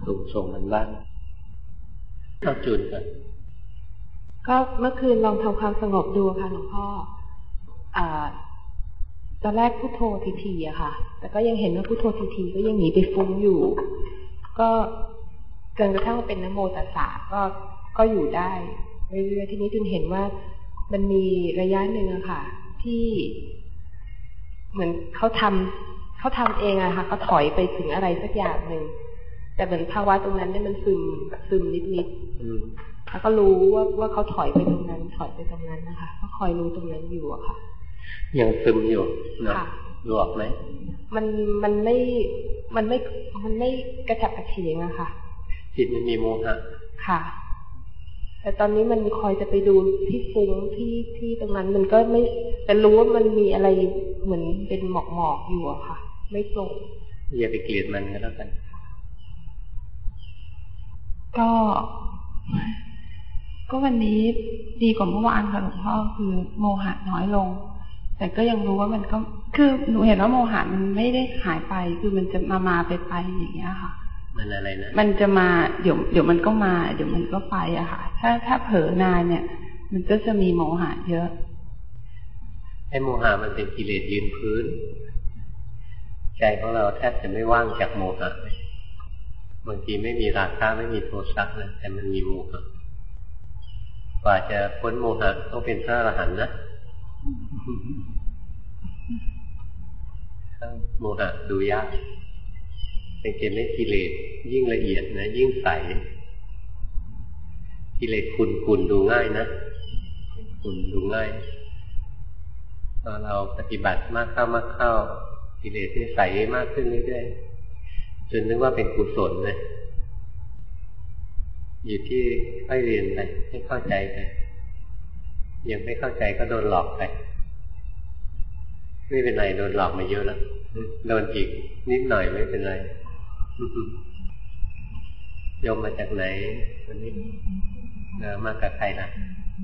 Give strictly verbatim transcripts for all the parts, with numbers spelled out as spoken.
ปรุงส่งมันบ้างเอาจุนก่อนก็เมื่อคืนลองทำความสงบดูค่ะหลวงพ่ออ่าตอนแรกพุทโธทีๆอะค่ะแต่ก็ยังเห็นว่าพุทโธทีๆก็ยังหนีไปฟุ้งอยู่ก็จนกระทั่งเป็นนโมตัสสะก็ก็อยู่ได้เรื่อยๆทีนี้จนเห็นว่ามันมีระยะหนึ่งอะค่ะที่เหมือนเขาทำเขาทำเองอะค่ะเขาถอยไปถึงอะไรสักอย่างหนึ่งแต่เหมือนภาวะตรงนั้นเนี่ยมันซึมซึมนิดๆแล้วก็รู้ว่าว่าเขาถอยไปตรงนั้นถอยไปตรงนั้นนะคะก็คอยรู้ตรงนั้นอยู่อะค่ะยังซึมอยู่นะดูออกไหมมันมันไม่มันไม่มันไม่กระฉับกระเฉงอะค่ะจิตมันมีโมหะค่ะแต่ตอนนี้มันคอยจะไปดูที่ฟุ้งที่ที่ตรงนั้นมันก็ไม่แต่รู้ว่ามันมีอะไรเหมือนเป็นหมอกหมอกอยู่อะค่ะไม่ตรงอย่าไปเกลียดมันก็แล้วกันก็ก็วันนี้ดีกว่าเมื่อวานค่ะหลวงพ่อคือโมหะน้อยลงแต่ก็ยังรู้ว่ามันก็คือหนูเห็นว่าโมหะมันไม่ได้หายไปคือมันจะมามาไปไปอย่างเงี้ยค่ะมันอะไรนะมันจะมาเดี๋ยวเดี๋ยวมันก็มาเดี๋ยวมันก็ไปอะค่ะถ้าถ้าเผลอนานเนี่ยมันก็จะมีโมหะเยอะไอ้โมหะมันเป็นกิเลสยืนพื้นใจของเราแทบจะไม่ว่างจากโมหะบางทีไม่มีราคะไม่มีโทสะนะแต่มันมีโมหะกว่าจะพ้นโมหะต้องเป็นพระอรหันต์นะโมหะดูยากเป็นเกณฑ์ไม่กิเลสยิ่งละเอียดนะยิ่งใสกิเลสขุ่นขุ่นดูง่ายนะขุ่นดูง่ายพอเราปฏิบัติมากเข้ามากเข้ากิเลสที่ใสมากขึ้นเรื่อยๆจนนึกว่าเป็นกุศลเลยอยู่ที่ค่อยเรียนไปให้เข้าใจไปยังไม่เข้าใจก็โดนหลอกไปไม่เป็นไรโดนหลอกมาเยอะแล้วโดนอีกนิดหน่อยไม่เป็นไรโยมมาจากไหนวันนี้เออมากับใครนะ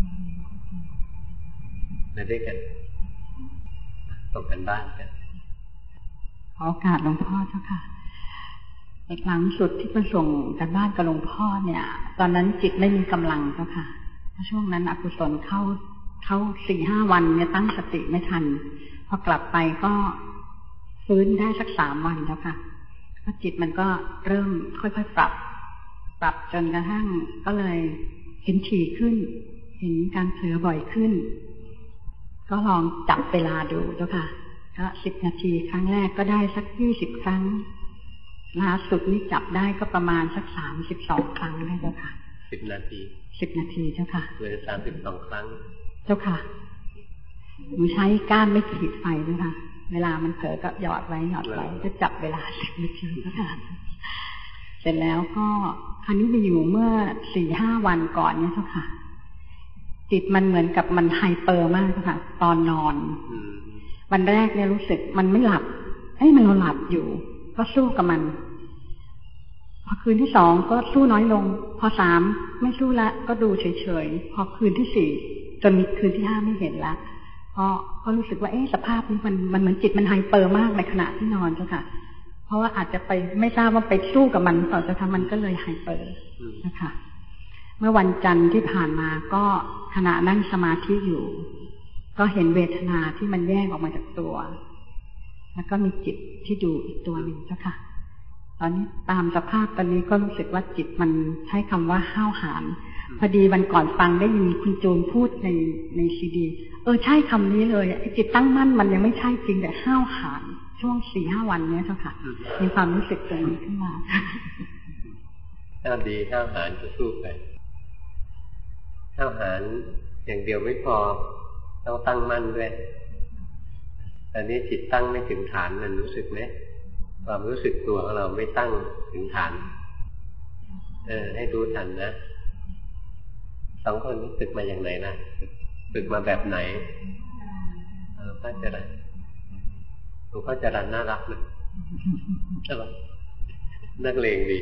มาด้วยกันส่งกันบ้านกันขอโอกาสหลวงพ่อเจ้าค่ะในครั้งสุดที่ไปส่งกันบ้านกับหลวงพ่อเนี่ยตอนนั้นจิตไม่มีกำลังเจ้าค่ะช่วงนั้นอกุศลเข้าเข้าสี่ห้าวันเนี่ยตั้งสติไม่ทันพอกลับไปก็ฟื้นได้สักสามวันแล้วค่ะก็จิตมันก็เริ่มค่อยๆปรับปรับจนกระทั่งก็เลยเห็นถี่ขึ้นเห็นการเผลอบ่อยขึ้นก็ลองจับเวลาดูเจ้าค่ะก็สิบนาทีครั้งแรกก็ได้สักยี่สิบครั้งล่าสุดนี่จับได้ก็ประมาณสักสามสิบสองครั้งได้เจ้าค่ะสิบนาทีสิบนาทีเจ้าค่ะเลยสามสิบสองครั้งเจ้าค่ะหนูใช้ก้านไม่ขีดไฟด้วยค่ะเวลามันเผลอก็หยอดไว้หยอดไว้จะจับเวลาสิบนาทีเจ้าค่ะเสร็จแล้วก็คราวนี้ไปอยู่เมื่อสี่ห้าวันก่อนเนี่ยเจ้าค่ะจิตมันเหมือนกับมันไฮเปอร์มากเจ้าค่ะตอนนอนวันแรกเนี่ยรู้สึกมันไม่หลับเอ้ยมันเราหลับอยู่ก็สู้กับมันพอคืนที่สองก็สู้น้อยลงพอสามไม่สู้ละก็ดูเฉยๆพอคืนที่สี่จนมีคืนที่ห้าไม่เห็นละเพราะก็รู้สึกว่าเอ๊ะสภาพนี้มันมันเหมือนจิตมันไฮเปอร์มากในขณะที่นอนเจ้าค่ะเพราะว่าอาจจะไปไม่ทราบว่าไปสู้กับมันต่อจะทำมันก็เลยไฮเปอร์นะคะเมื่อวันจันทร์ที่ผ่านมาก็ขณะนั่งสมาธิอยู่ก็เห็นเวทนาที่มันแยกออกมาจากตัวแล้วก็มีจิตที่อยู่อีกตัวหนึ่งเจ้าค่ะตอนนี้ตามสภาพตอนนี้ก็รู้สึกว่าจิตมันใช้คำว่าห้าวหาญพอดีวันก่อนฟังได้ยินคุณจูนพูดในในซีดีเออใช่คำนี้เลยไอ้จิตตั้งมั่นมันยังไม่ใช่จริงแต่ห้าวหาญช่วงสี่ห้าวันนี้เจ้าค่ะมีความรู้สึกตรงนี้ขึ้นมาถ้าดีห้าวหาญจะสู้ไปห้าวหาญอย่างเดียวไม่พอต้องตั้งมั่นด้วยตอนนี้จิตตั้งไม่ถึงฐานมันรู้สึกไหมความรู้สึกตัวของเราไม่ตั้งถึงฐานเออให้รู้ทันนะสองคนนี้ฝึกมาอย่างไหนนะฝึกมาแบบไหนเออพระเจริญหลวงพ่อจรัญน่ารักนะใช่ไหมนักเลงดี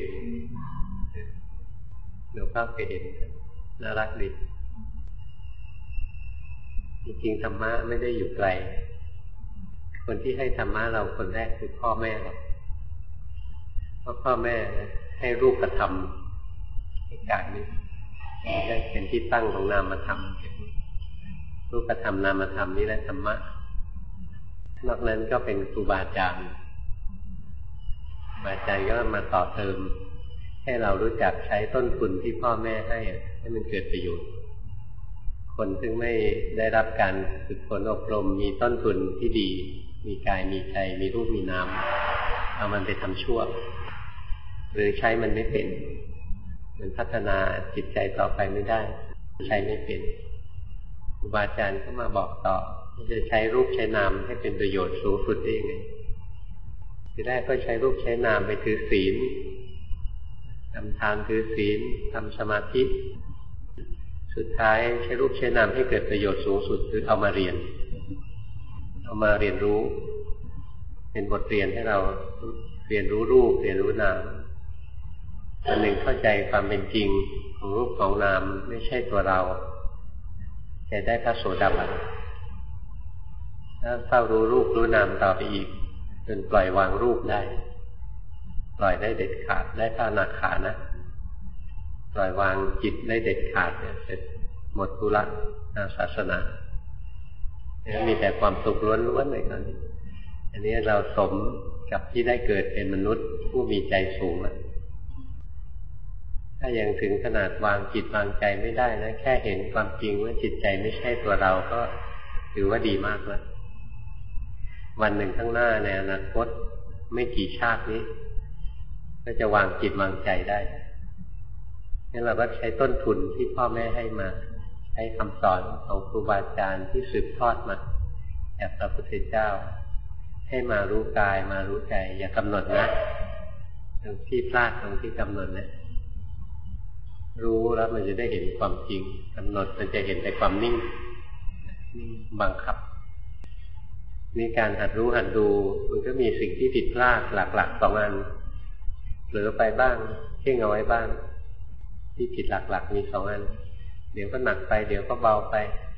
หลวงพ่อเคยเห็นน่ารักดีจริงๆธรรมะไม่ได้อยู่ไกลคนที่ให้ธรรมะเราคนแรกคือพ่อแม่เราเพราะพ่อแม่ให้รูปธรรมให้กายนี้ได้เป็นที่ตั้งของนามธรรมรูปธรรมนามธรรมนี้แหละธรรมะนอกนั้นก็เป็นครูบาอาจารย์ครูบาอาจารย์ก็มาต่อเติมให้เรารู้จักใช้ต้นทุนที่พ่อแม่ให้ให้มันเกิดประโยชน์คนซึ่งไม่ได้รับการฝึกฝนอบรมมีต้นทุนที่ดีมีกายมีใจมีรูปมีนามเอามันไปทำชั่วหรือใช้มันไม่เป็นมันพัฒนาจิตใจต่อไปไม่ได้ใช้ไม่เป็นครูบาอาจารย์ก็มาบอกต่อจะใช้รูปใช้นามให้เป็นประโยชน์สูงสุดได้ยังไงทีแรกก็ใช้รูปใช้นามไปถือศีลทำทานถือศีลทำสมาธิสุดท้ายใช้รูปใช้นามให้เกิดประโยชน์สูงสุดคือเอามาเรียนเอามาเรียนรู้เป็นบทเรียนให้เราเรียนรู้รูปเรียนรู้นามอันหนึ่งเข้าใจความเป็นจริงของรูปของนามไม่ใช่ตัวเราจะได้พระโสดาบันถ้าเฝ้ารู้รูปรู้นามต่อไปอีกจนปล่อยวางรูปได้ปล่อยได้เด็ดขาดได้พระอนาคานะปล่อยวางจิตได้เด็ดขาดเนี่ยเสร็จหมดธุระทางศาสนาเนี่ยมีแต่ความสุขล้วนๆเลยนั้นอันนี้เราสมกับที่ได้เกิดเป็นมนุษย์ผู้มีใจสูงแล้วถ้ายังถึงขนาดวางจิตวางใจไม่ได้นะแค่เห็นความจริงว่าจิตใจไม่ใช่ตัวเราก็ถือว่าดีมากแล้ววันหนึ่งข้างหน้าในอนาคตไม่กี่ชาตินี้ก็จะวางจิตวางใจได้งั้นเราก็ใช้ต้นทุนที่พ่อแม่ให้มาใช้คำสอนของครูบาอาจารย์ที่สืบทอดมาจากพระพุทธเจ้าให้มารู้กายมารู้ใจอย่ากำหนดนะตรงที่พลาดตรงที่กำหนดนะรู้แล้วมันจะได้เห็นความจริงกำหนดมันจะเห็นแต่ความนิ่งนิ่งบังคับมีการหัดรู้หัดดูมันก็มีสิ่งที่ผิดพลาดหลักๆสองอันเผลอไปบ้างเพ่งเอาไว้บ้างที่ผิดหลักๆมีสองอันเดี๋ยวก็หนักไปเดี๋ยวก็เบาไป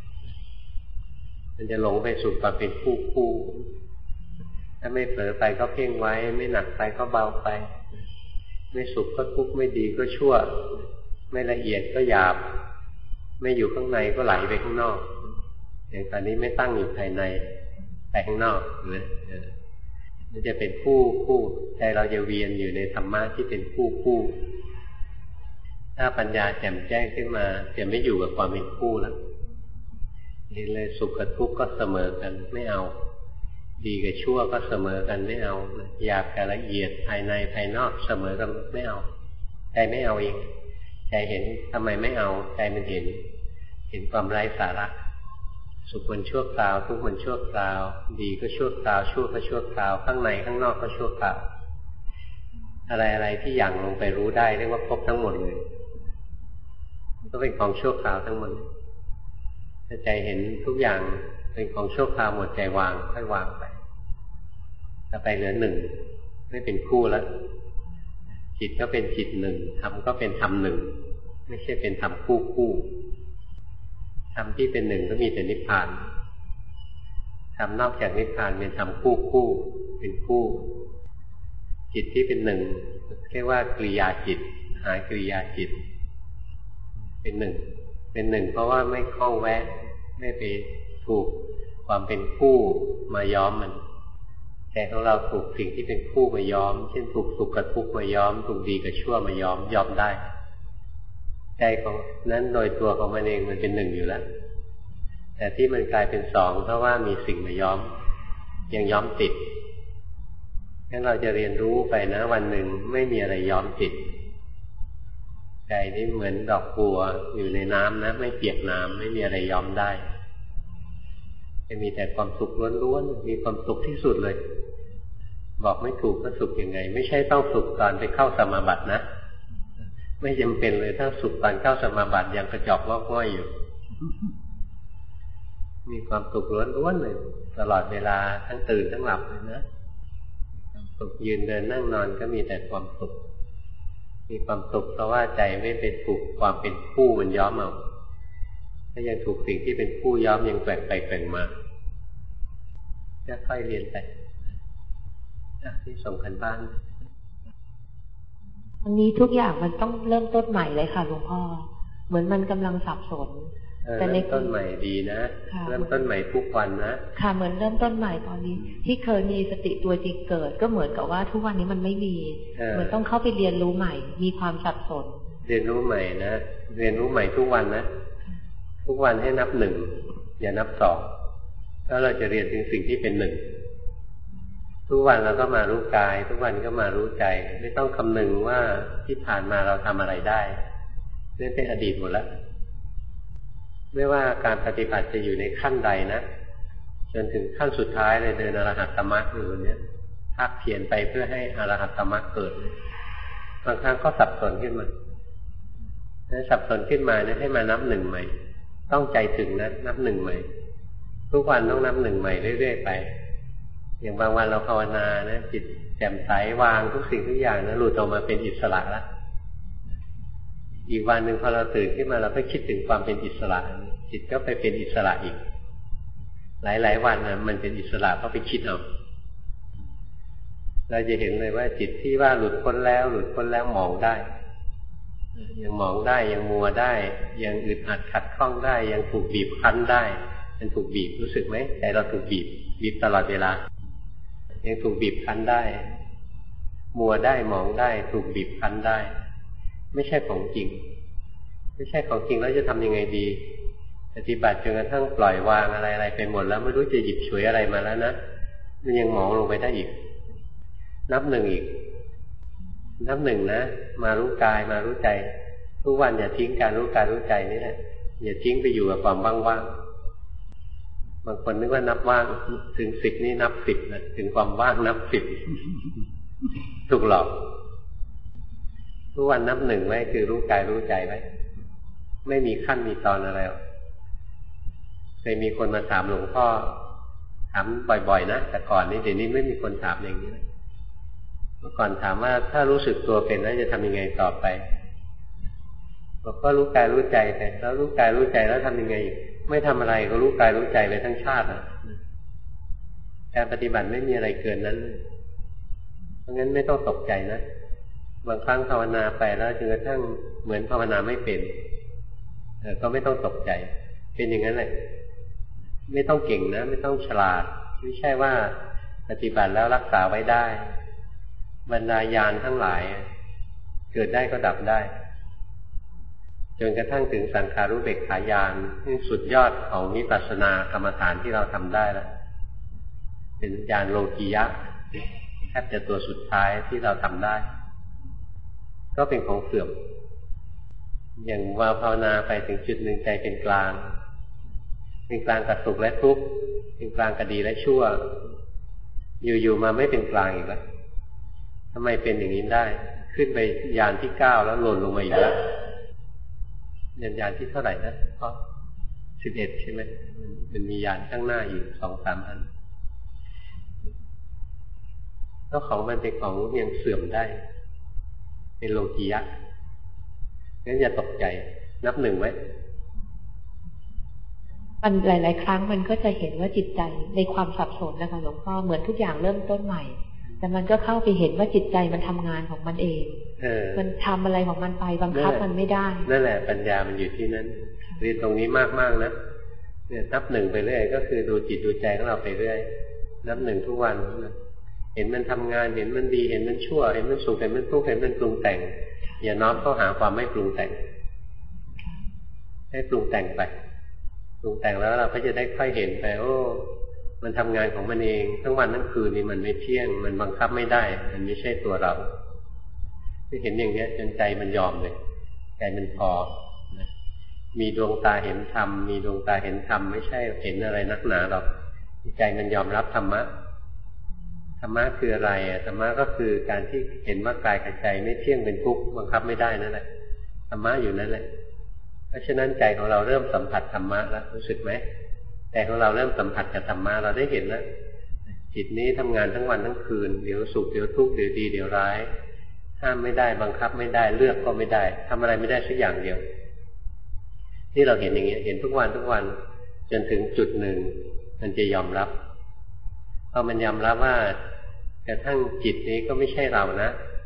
มันจะหลงไปสู่ความเป็นคู่คู่ถ้าไม่เผลอไปก็เพ่งไว้ไม่หนักไปก็เบาไปไม่สุขก็ทุกข์ไม่ดีก็ชั่วไม่ละเอียดก็หยาบไม่อยู่ข้างในก็ไหลไปข้างนอกอย่างตอนนี้ไม่ตั้งอยู่ภายในไปข้างนอกหรือมันจะเป็นคู่คู่ใจเราจะเวียนอยู่ในธรรมะที่เป็นคู่คู่ถ้าปัญญาแจ่มแจ้งขึ้นมาจะไม่อยู่กับความเป็นคู่แล้วนี่เลยสุขกับทุกข์ก็เสมอกันไม่เอาดีกับชั่วก็เสมอกันไม่เอาหยาบกับละเอียดภายในภายนอกเสมอกันไม่เอาใจไม่เอาเองใจเห็นทำไมไม่เอาใจมันเห็นเห็นความไร้สาระสุขมันชั่วคราวทุกข์มันชั่วคราวดีก็ชั่วคราวชั่วก็ชั่วคราวข้างในข้างนอกก็ชั่วคราวอะไรอะไรที่อย่างลงไปรู้ได้เรียกว่าครบทั้งหมดเลยก็เป็นของชั่วคราวทั้งหมดถ้าใจเห็นทุกอย่างเป็นของชั่วคราวหมดใจวางค่อยวางไปถ้าไปเหลือหนึ่งไม่เป็นคู่แล้วจิตก็เป็นจิตหนึ่งธรรมก็เป็นธรรมหนึ่งไม่ใช่เป็นธรรมคู่คู่ธรรมที่เป็นหนึ่งก็มีแต่นิพพานธรรมนอกจากนิพพานเป็นธรรมคู่คู่เป็นคู่จิตที่เป็นหนึ่งเรียกว่ากริยาจิตหากริยาจิตเป็นหนึ่งเป็นหนึ่งเพราะว่าไม่คล้องแวะไม่ไปถูกความเป็นคู่มาย้อมมันใจของเราถูกสิ่งที่เป็นคู่มาย้อมเช่นถูกสุขกับทุกข์มาย้อมถูกดีกับชั่วมาย้อมย้อมได้ใจของนั้นโดยตัวของมันเองมันเป็นหนึ่งอยู่แล้วแต่ที่มันกลายเป็นสองเพราะว่ามีสิ่งมาย้อมยังย้อมติดงั้นเราจะเรียนรู้ไปนะวันหนึ่งไม่มีอะไรย้อมติดใจนี่เหมือนดอกบัวอยู่ในน้ำนะไม่เปียกน้ำไม่มีอะไรย้อมได้จะมีแต่ความสุขล้วนๆมีความสุขที่สุดเลยบอกไม่ถูกว่าสุขยังไงไม่ใช่ต้องสุขตอนไปเข้าสมาบัตินะไม่จำเป็นเลยถ้าสุขตอนเข้าสมาบัติยังกระจอกงอกง่อยอยู่มีความสุขล้วนๆเลยตลอดเวลาทั้งตื่นทั้งหลับเลยนะสุขยืนเดินนั่งนอนก็มีแต่ความสุขมีความสุขเพราะว่าใจไม่เป็นถูกความเป็นคู่มันย้อมเอาถ้ายังถูกสิ่งที่เป็นคู่ย้อมยังแกว่งไปแกว่งมาค่อยๆเรียนไปที่ส่งกันบ้านอันนี้ทุกอย่างมันต้องเริ่มต้นใหม่เลยค่ะหลวงพ่อเหมือนมันกำลังสับสนแต่เริ่มต้นใหม่ดีนะเริ่มต้นใหม่ทุกวันนะค่ะเหมือนเริ่มต้นใหม่ตอนนี้ที่เคยมีสติตัวจริงเกิดก็เหมือนกับว่าทุกวันนี้มันไม่มีเหมือนต้องเข้าไปเรียนรู้ใหม่มีความสับสนเรียนรู้ใหม่นะเรียนรู้ใหม่ทุกวันนะทุกวันให้นับหนึ่งอย่านับสองแล้วเราจะเรียนถึงสิ่งที่เป็นหนึ่งทุกวันเราก็มารู้กายทุกวันก็มารู้ใจไม่ต้องคำนึงว่าที่ผ่านมาเราทำอะไรได้นี่เป็นอดีตหมดแล้วไม่ว่าการปฏิบัติจะอยู่ในขั้นใดนะจนถึงขั้นสุดท้ายเลยเดินอรหัตตมรรคอยู่เนี้ยภาคเพียรไปเพื่อให้อรหัตตมรรคเกิดบางครั้งก็สับสนขึ้นมาแล้วสับสนขึ้นมาเนี่ยให้มานับหนึ่งใหม่ต้องใจถึงนะนับหนึ่งใหม่ทุกวันต้องนับหนึ่งใหม่เรื่อยๆไปอย่างบางวันเราภาวนานะจิตแจ่มใสวางทุกสิ่งทุกอย่างนะหลุดออกมาเป็นอิสระแล้วอีกวันหนึ่งพอเราตื่นขึ้นมาเราก็คิดถึงความเป็นอิสระจิตก็ไปเป็นอิสระอีกหลายๆวันนะมันเป็นอิสระเพราะไปคิดเอาเราจะเห็นเลยว่าจิตที่ว่าหลุดพ้นแล้วหลุดพ้นแล้วมองได้ยังมองได้ยังมัวได้ยังอึดอัดขัดข้องได้ยังถูกบีบคั้นได้มันถูกบีบรู้สึกไหมใจเราถูกบีบบีบตลอดเวลายังถูกบีบคั้นได้มัวได้มองได้ถูกบีบคั้นได้ไม่ใช่ของจริงไม่ใช่ของจริงแล้วจะทำยังไงดีปฏิบัติจนกระทั่งปล่อยวางอะไรๆไปหมดแล้วไม่รู้จะหยิบฉวยอะไรมาแล้วนะมันยังมองลงไปได้อีกนับหนึ่งอีกนับหนึ่งนะมารู้กายมารู้ใจทุกวันอย่าทิ้งการรู้กายรู้ใจนี่แหละอย่าทิ้งไปอยู่กับความว่างๆบางคนนึกว่านับว่างถึงสิบนี่นับสิบนะถึงความว่างนับสิบถูกหลอกทุกวันนับหนึ่งไว้คือรู้กายรู้ใจไว้ไม่มีขั้นมีตอนอะไรเคยมีคนมาถามหลวงพ่อถามบ่อยๆนะแต่ก่อนนี้เดี๋ยวนี้ไม่มีคนถามอย่างนี้เมื่อก่อนถามว่าถ้ารู้สึกตัวเป็นแล้วจะทำยังไงต่อไปบอกก็รู้กายรู้ใจไปแล้วรู้กายรู้ใจแล้วทำยังไงไม่ทำอะไรก็รู้กายรู้ใจไปทั้งชาตินะการปฏิบัติไม่มีอะไรเกินนั้นเพราะงั้นไม่ต้องตกใจนะบางครั้งภาวนาไปแล้วจนกระทั่งเหมือนภาวนาไม่เป็นเออก็ไม่ต้องตกใจเป็นอย่างนั้นแหละไม่ต้องเก่งนะไม่ต้องฉลาดไม่ใช่ว่าปฏิบัติแล้วรักษาไว้ได้บรรดาญาณทั้งหลายเกิดได้ก็ดับได้จนกระทั่งถึงสังขารุเบกขาญาณที่สุดยอดของวิปัสสนากรรมฐานที่เราทำได้แล้วเป็นญาณโลกียะแทบจะตัวสุดท้ายที่เราทำได้ก็เป็นของเสื่อมอย่างว่าภาวนาไปถึงจุดหนึ่งใจเป็นกลางเป็นกลางกับสุขและทุกข์เป็นกลางกับดีและชั่วอยู่ๆมาไม่เป็นกลางอีกแล้วทำไมเป็นอย่างนี้ได้ขึ้นไปญาณที่เก้าแล้วหล่นลงมาอีกแล้วญาณญาณที่เท่าไหร่นะเพราะสิบเอ็ดใช่ไหมมันมีญาณข้างหน้าอยู่สองสามอันแล้วของมันเป็นของยังเสื่อมได้เป็นโลกียะงั้นอย่าตกใจนับหนึ่งไว้มันหลายๆครั้งมันก็จะเห็นว่าจิตใจในความสับสนนะคะหลวงพ่อเหมือนทุกอย่างเริ่มต้นใหม่แต่มันก็เข้าไปเห็นว่าจิตใจมันทำงานของมันเองเออมันทำอะไรของมันไปบังคับมันไม่ได้นั่นแหละปัญญามันอยู่ที่นั้นเรียนตรงนี้มากๆนะเนี่ยนับหนึ่งไปเรื่อยก็คือดูจิตดูใจของเราไปเรื่อยนับหนึ่งทุกวันเห็นมันทำงานเห็นมันดีเห็นมันชั่วเห็นมันสุขเห็นมันทุกข์เห็นมันปรุงแต่งอย่าน้อมเข้าหาความไม่ปรุงแต่งให้ปรุงแต่งไปปรุงแต่งแล้วเราก็จะได้ค่อยเห็นไปโอ้มันทำงานของมันเองทั้งวันทั้งคืนนี่มันไม่เที่ยงมันบังคับไม่ได้มันไม่ใช่ตัวเราที่เห็นอย่างนี้จนใจมันยอมเลยใจมันพอมีดวงตาเห็นธรรมมีดวงตาเห็นธรรมไม่ใช่เห็นอะไรนักหนาหรอกใจมันยอมรับธรรมะธรรมะคืออะไรอ่ะธรรมะก็คือการที่เห็นว่ากายกับใจไม่เที่ยงเป็นทุกข์บังคับไม่ได้นั่นแหละธรรมะอยู่นั่นแหละเพราะฉะนั้นใจของเราเริ่มสัมผัสธรรมะแล้วรู้สึกไหมใจของเราเริ่มสัมผัสกับธรรมะเราได้เห็นแล้วจิตนี้ทำงานทั้งวันทั้งคืนเดี๋ยวสุขเดี๋ยวทุกข์เดี๋ยวดีเดี๋ยวร้ายห้ามไม่ได้บังคับไม่ได้เลือกก็ไม่ได้ทำอะไรไม่ได้สักอย่างเดียวที่เราเห็นอย่างเงี้ยเห็นทุกวันทุกวันจนถึงจุดหนึ่งมันจะยอมรับพอมันยอมรับว่ากระทั่งจิตนี้ก็ไม่ใช่เรานะ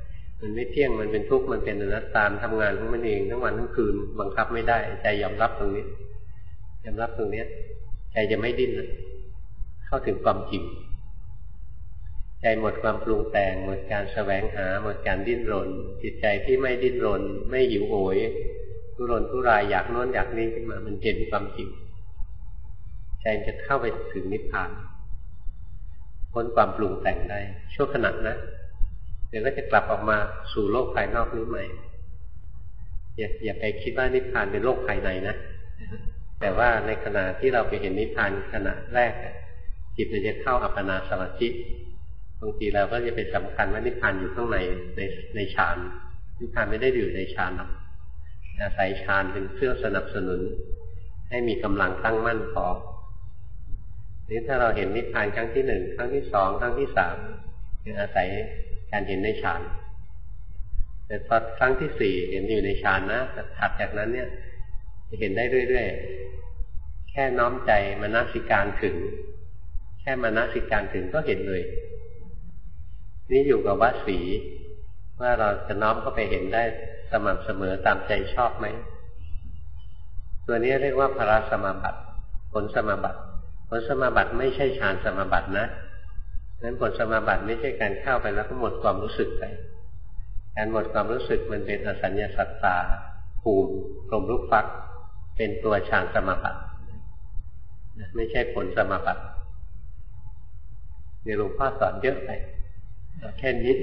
มันไม่เที่ยงมันเป็นทุกข์มันเป็นอนัตตาทำงานของมันเองทั้งวันทั้งคืนบังคับไม่ได้ใจยอมรับตรงนี้ยอมรับตรงนี้ใจจะไม่ดิ้นนะเข้าถึงความจริงใจหมดความปรุงแต่งหมดการแสวงหาหมดการดิ้นรนจิตใจที่ไม่ดิ้นรนไม่หิวโหยทุรนทุรายอยากโน้นอยากนี้ขึ้นมามันเห็นความจริงใจจะเข้าไปถึงนิพพานพ้นความปรุงแต่งได้ชั่วขณะนะเดี๋ยวก็จะกลับออกมาสู่โลกภายนอกนี้ใหม่อย่าอย่าไปคิดว่านิพพานเป็นโลกภายในนะแต่ว่าในขณะที่เราไปเห็นนิพพานขณะแรกจิตมันจะเข้าอัปปนาสมาธิบางทีเราก็จะไปสำคัญว่านิพพานอยู่ข้างในในในฌานนิพพานไม่ได้อยู่ในฌานหรอกอาศัยฌานเป็นเครื่องสนับสนุนให้มีกำลังตั้งมั่นพอนี้ถ้าเราเห็นนิพพานครั้งที่หนึ่งครั้งที่สองครั้งที่สามคืออาศัยการเห็นในฌานแต่พอครั้งที่สี่เห็นอยู่ในฌานนะถัดจากนั้นเนี่ยจะเห็นได้เรื่อยๆแค่น้อมใจมนสิการถึงแค่มนสิการถึงก็เห็นเลยนี่อยู่กับวสีว่าเราจะน้อมเข้าไปเห็นได้สม่ำเสมอตามใจชอบไหมตัวนี้เรียกว่าพระสมาบัติผลสมาบัติผลสมาบัติไม่ใช่ฌานสมาบัตินะนั้นผลสมาบัติไม่ใช่การเข้าไปแล้วก็หมดความรู้สึกไปการหมดความรู้สึกมันเป็นอสัญญาสัตตาภูมิกลมรูปฟักเป็นตัวฌานสมาบัติไม่ใช่ผลสมาบัติเดี๋ยวหลวงพ่อสอนเยอะไปแค่นี้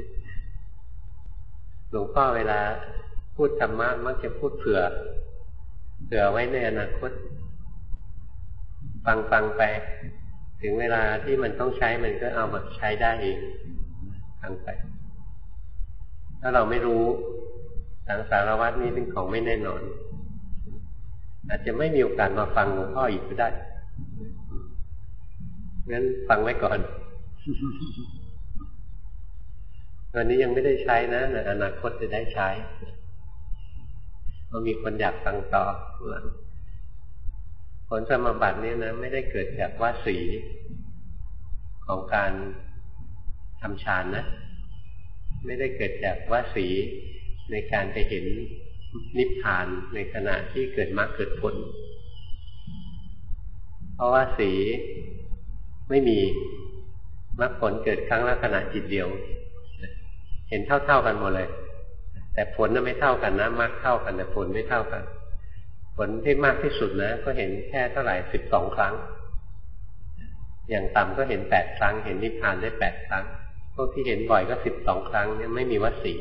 หลวงพ่อเวลาพูดธรรมะมักจะพูดเผื่อเผื่อไว้ในอนาคตฟังฟังไปถึงเวลาที่มันต้องใช้มันก็เอามาใช้ได้เองฟังไปถ้าเราไม่รู้สังสารวัฏนี้เป็นของไม่แน่นอนอาจจะไม่มีโอกาสมาฟังหลวงพ่ออีกก็ได้งั้นฟังไว้ก่อนตอนนี้ยังไม่ได้ใช้นะในอนาคตจะได้ใช้มันมีคนอยากฟังต่อผลสมาบัตินี้นะไม่ได้เกิดจากวสีของการทำฌานนะไม่ได้เกิดจากวสีในการไปเห็นนิพพานในขณะที่เกิดมรรคเกิดผลเพราะว่าสีไม่มีมรรคผลเกิดครั้งละขณะจิตเดียวเห็นเท่าๆกันหมดเลยแต่ผลน่ะไม่เท่ากันนะมรรคเท่ากันแต่ผลไม่เท่ากันผลที่มากที่สุดนะก็เห็นแค่เท่าไหร่สิบสองครั้งอย่างต่ำก็เห็นแปดครั้งเห็นนิพพานได้แปดครั้งพวกที่เห็นบ่อยก็สิบสองครั้งเนี่ยไม่มีวสี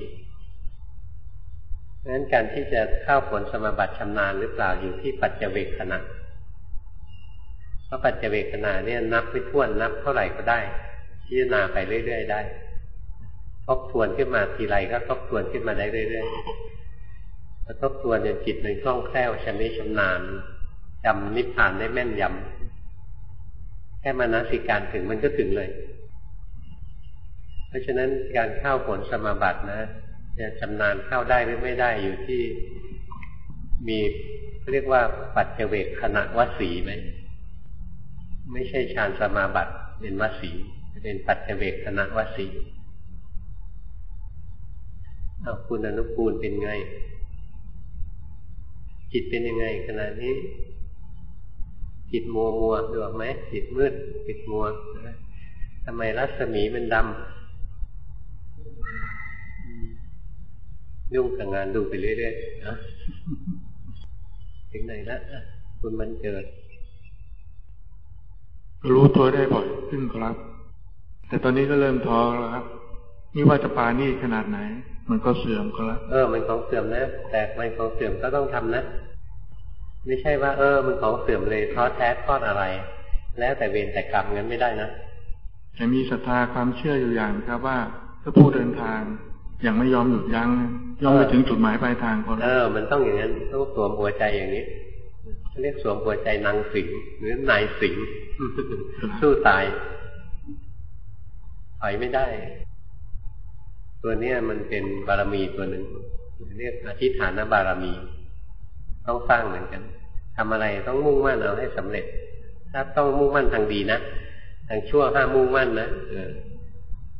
เพราะฉะนั้นการที่จะเข้าผลสมาบัติชำนาญหรือเปล่าอยู่ที่ปัจเจเวคขณะเพราะปัจเจเวคขณะเนี่ยนับไม่ถ้วนนับเท่าไหร่ก็ได้พิจารณาไปเรื่อยๆได้ทบทวนขึ้นมาทีไรก็ทบทวนขึ้นมาได้เรื่อยๆพอทบทวนจนจิตมันคล่องแคล่วชำนิชำนาญจำนิพพานได้แม่นยำแค่มนสิการถึงมันก็ถึงเลยเพราะฉะนั้นการเข้าผลสมาบัตินะจะชำนาญเข้าได้หรือไม่ได้อยู่ที่มีเรียกว่าปัจเจเวคขณะวสีไหมไม่ใช่ฌานสมาบัติเป็นวสีเป็นปัจเจเวคขณะวสีเอาคุณอนุกูลเป็นไงจิตเป็นยังไงขณะนี้จิตมัวมัวดูออกไหมจิตมืดจิตมัวทำไมรัศมีมันดำยุ่งกับงานดูไปเรื่อยๆนะถึงไหนละคุณมันเกิดรู้ตัวได้บ่อยขึ้นครับแต่ตอนนี้ก็เริ่มท้อแล้วครับไม่ว่าจะปานี่ขนาดไหนมันก็เสื่อมก็แล้วเออมันของเสื่อมนะแต่มันของเสื่อมก็ต้องทำนะไม่ใช่ว่าเออมันของเสื่อมเลยท้อแท้ทอดอะไรแล้วแต่เวรแต่กรรมงั้นไม่ได้นะแต่มีศรัทธาความเชื่ออยู่อย่างครับว่าถ้าผู้เดินทางยังไม่ยอมหยุดยั้งย่อมไปถึงจุดหมายปลายทางก็เออมันต้องอย่างนั้นต้องสวมหัวใจอย่างนี้เรียกสวมหัวใจนางสิงหรือนายสิงสู้ตายถอยไม่ได้ตัวเนี้ยมันเป็นบารมีตัวหนึ่งเรียกอธิฐานบารมีต้องสร้างเหมือนกันทำอะไรต้องมุ่งมั่นเอาให้สำเร็จถ้าต้องมุ่งมั่นทางดีนะทางชั่วห้ามมุ่งมั่นนะเออ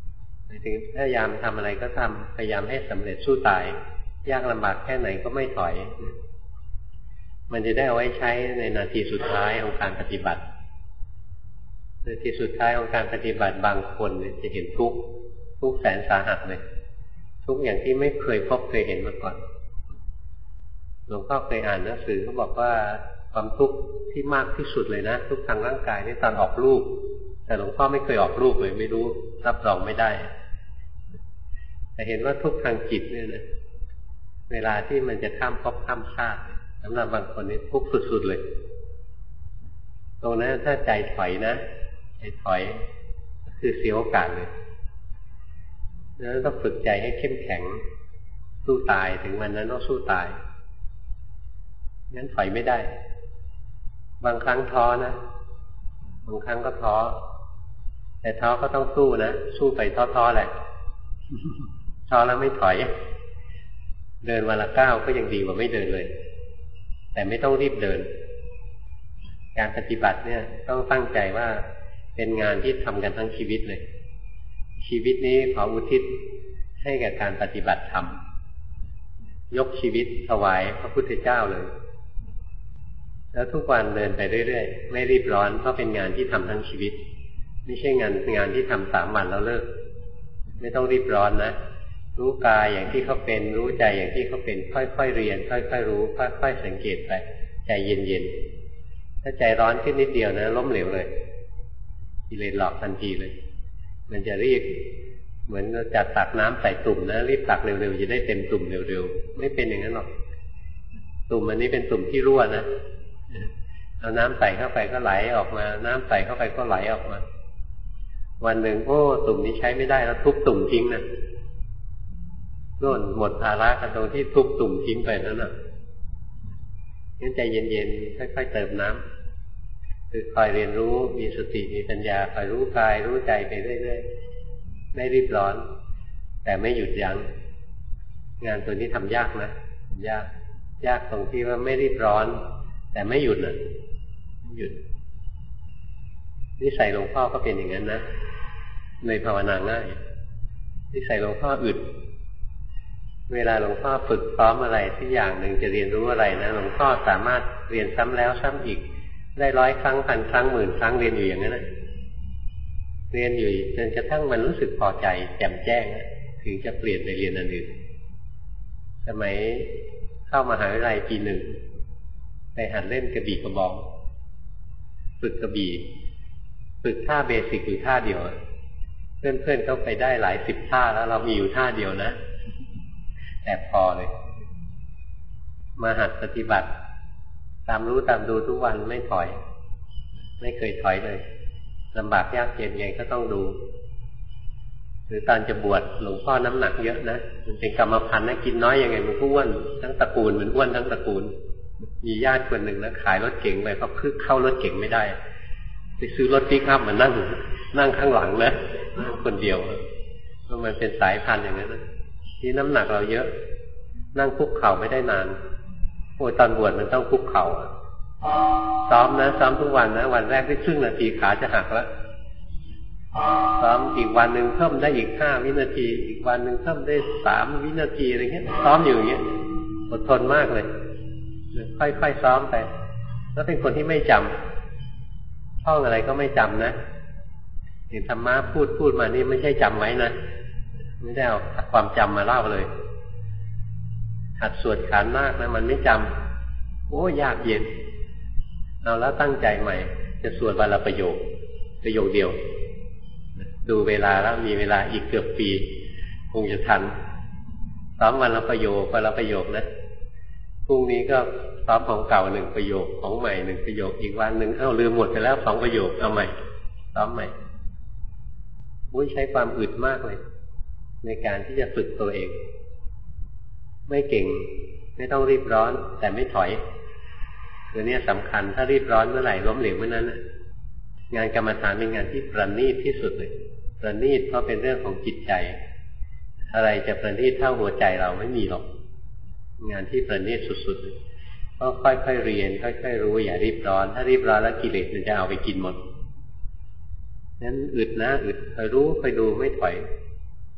ถึงพยายามทำอะไรก็ทำพยายามให้สำเร็จสู้ตายยากลำบากแค่ไหนก็ไม่ถอยมันจะได้เอาไว้ใช้ในนาทีสุดท้ายของการปฏิบัตินาทีสุดท้ายของการปฏิบัติบางคนจะเห็นทุกข์ทุกข์แสนสาหัสเลยทุกข์อย่างที่ไม่เคยพบเคยเห็นมาก่อนหลวงพ่อเคยอ่านหนังสือเขาบอกว่าความทุกข์ที่มากที่สุดเลยนะทุกข์ทางร่างกายนี่ตอนออกลูกแต่หลวงพ่อไม่เคยออกลูกเลยไม่รู้รับรองไม่ได้แต่เห็นว่าทุกข์ทางจิตเนี่ยนะเวลาที่มันจะข้ามภพข้ามชาติสำหรับบางคนนี่ทุกข์สุดๆเลยตรงนั้นถ้าใจถอยนะใจถอยคือเสียโอกาสเลยแล้วต้องฝึกใจให้เข้มแข็งสู้ตายถึงวันนั้นต้องสู้ตายงั้นถอยไม่ได้บางครั้งท้อนะบางครั้งก็ท้อแต่ท้อก็ต้องสู้นะสู้ไปท้อๆแหละท้อแล้วไม่ถอยเดินวันละก้าวก็ยังดีกว่าไม่เดินเลยแต่ไม่ต้องรีบเดินการปฏิบัติเนี่ยต้องตั้งใจว่าเป็นงานที่ทำกันทั้งชีวิตเลยชีวิตนี้ขออุทิศให้แก่การปฏิบัติธรรมยกชีวิตถวายพระพุทธเจ้าเลยแล้วทุกวันเดินไปเรื่อยๆไม่รีบร้อนเพราะเป็นงานที่ทำทั้งชีวิตไม่ใช่งานงานที่ทำสามวันแล้วเลิกไม่ต้องรีบร้อนนะรู้กายอย่างที่เขาเป็นรู้ใจอย่างที่เขาเป็นค่อยๆเรียนค่อยๆรู้ค่อยๆสังเกตไปใจเย็นๆถ้าใจร้อนขึ้นนิดเดียวนะล้มเหลวเลยกิเลสหลอกทันทีเลยมันจะรีบเหมือนเราจัดตักน้ำใส่ตุ่มนะรีบตักเร็วๆจะได้เต็มตุ่มเร็วๆไม่เป็นอย่างนั้นหรอกตุ่มอันนี้เป็นตุ่มที่รั่วนะเอาน้ำใส่เข้าไปก็ไหลออกมาน้ำใส่เข้าไปก็ไหลออกมาวันหนึ่งโอ้ตุ่มนี้ใช้ไม่ได้แล้วทุบตุ่มทิ้งนะโน่นหมดภาระกันตรงที่ทุบตุ่มทิ้งไปนั่นน่ะงั้นใจเย็นๆค่อยๆเติมน้ำคือคอยเรียนรู้มีสติมีปัญญาคอยรู้กายรู้ใจไปเรื่อยๆไม่รีบร้อนแต่ไม่หยุดยั้งงานตัวนี้ทำยากนะยากยากตรงที่ว่าไม่รีบร้อนแต่ไม่หยุดนะไม่หยุดนิสัยหลวงพ่อก็เป็นอย่างนั้นนะเลยภาวนาง่ายนิสัยหลวงพ่ออึดเวลาหลวงพ่อฝึกซ้อมอะไรที่อย่างหนึ่งจะเรียนรู้อะไรนะหลวงพ่อสามารถเรียนซ้ำแล้วซ้ำอีกได้ร้อยครั้งพันครั้งหมื่นครั้งเรียนอยู่อย่างนั้นนะเรียนอยู่จนกระทั่งมันรู้สึกพอใจแจ่มแจ้งถึงจะเปลี่ยนไปเรียนอันอื่นสมัยเข้ามหาวิทยาลัยปีหนึ่งไปหัดเล่นกระบี่กระบองฝึกกระบี่ฝึกท่าเบสิกอยู่ท่าเดียวเพื่อนๆเขาไปได้หลายสิบท่าแล้วเรามีอยู่ท่าเดียวนะแต่พอเลยมาหัดปฏิบัติตามรู้ตามดูทุกวันไม่ถอยไม่เคยถอยเลยลำบากยากเย็นไงก็ต้องดูหรือตอนจะบวชหลวงพ่อน้ำหนักเยอะนะมันเป็นกรรมพันธุ์นะกินน้อยยังไงมันก็อ้วนทั้งตระกูลมันอ้วนทั้งตระกูลมีญาติคนหนึ่งนะขายรถเก๋งไปเพราะคือเข้ารถเก๋งไม่ได้ไปซื้อรถปิกอัพมานั่งนั่งข้างหลังนะนั่งคนเดียวเพราะมันเป็นสายพันธุ์อย่างนั้นนะที่น้ำหนักเราเยอะนั่งคุกเข่าไม่ได้นานโอ้ตอนบวชมันต้องคุกเข่าซ้อมนะซ้อมทุกวันนะวันแรกได้ครึ่งนาทีขาจะหักแล้วซ้อมอีกวันหนึ่งเพิ่มได้อีกห้าวินาทีอีกวันหนึ่งเพิ่มได้สามวินาทีอะไรเงี้ยซ้อมอยู่อย่างเงี้ยอดทนมากเลยค่อยๆซ้อมไปแล้วเป็นคนที่ไม่จำท่องอะไรก็ไม่จำนะเห็นธรรมะพูดพูดมานี่ไม่ใช่จำไว้นะไม่ได้เอาความจำมาเล่าเลยหัดสวดขานมากนะมันไม่จำโอ้ยากเย็นเอาแล้วตั้งใจใหม่จะสวดวันละประโยคประโยคเดียวดูเวลาแล้วมีเวลาอีกเกือบปีคงจะทันซ้อมวันละประโยควันละประโยคนะพรุ่งนี้ก็ซ้อมของเก่าหนึ่งประโยคของใหม่หนึ่งประโยคอีกวันหนึ่งเอ้าลืมหมดไปแล้วสองประโยคเอาใหม่ซ้อมใหม่อุ้ยใช้ความอึดมากเลยในการที่จะฝึกตัวเองไม่เก่งไม่ต้องรีบร้อนแต่ไม่ถอยตัวนี้สำคัญถ้ารีบร้อนเมื่อไหร่ล้มเหลวเมื่อนั้นงานกรรมฐานเป็นงานที่ประณีตที่สุดเลยประณีตเพราะเป็นเรื่องของจิตใจอะไรจะประณีตเท่าหัวใจเราไม่มีหรอกงานที่ประณีตสุดๆเลยก็ค่อยๆเรียนค่อยๆรู้อย่ารีบร้อนถ้ารีบร้อนแล้วกิเลสมันจะเอาไปกินหมดนั้นอึดนะอึดคอยรู้คอยดูไม่ถอย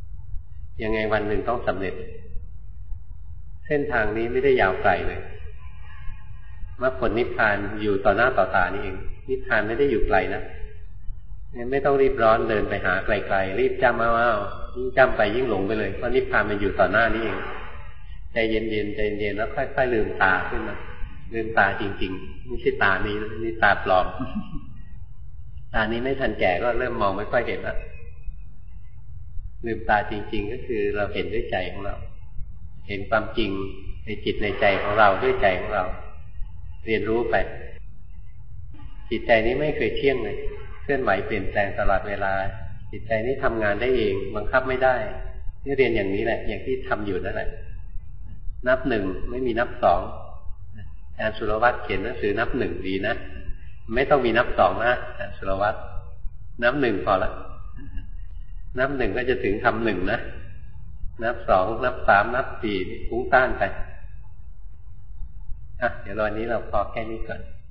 ยังไงวันหนึ่งต้องสำเร็จเส้นทางนี้ไม่ได้ยาวไกลเลยมรรคผลนิพพานอยู่ต่อหน้าต่อตานี่เองนิพพานไม่ได้อยู่ไกลนะงั้นไม่ต้องรีบร้อนเดินไปหาไกลๆรีบจำเอาเอายิ่งจำไปยิ่งหลงไปเลยเพราะนิพพานมันอยู่ต่อหน้านี่เองใจเย็นๆใจเย็นๆแล้วค่อยๆลืมตาขึ้นมาลืมตาจริงๆไม่ใช่ตานี้นี่ตาปลอมตานี้ไม่ทันแก่ก็เริ่มมองไม่ค่อยเห็นแล้วลืมตาจริงๆก็คือเราเห็นด้วยใจของเราเห็นความจริงในจิตในใจของเราด้วยใจของเราเรียนรู้ไปจิตใจนี้ไม่เคยเที่ยงเลยเคลื่อนไหวเปลี่ยนแปลงตลอดเวลาจิตใจนี้ทำงานได้เองบังคับไม่ได้นี่เรียนอย่างนี้แหละอย่างที่ทำอยู่นั่นแหละนับหนึ่งไม่มีนับสองอาจารย์สุรวัตรเขียนหนังสือนับหนึ่งดีนะไม่ต้องมีนับสองนะอาจารย์สุรวัตรนับหนึ่งพอละนับหนึ่งก็จะถึงทำหนึ่งนะนับสองนับสามนับสี่ฟุ้งซ่านไปอ่ะเดี๋ยววันนี้เราพอแค่นี้ก่อน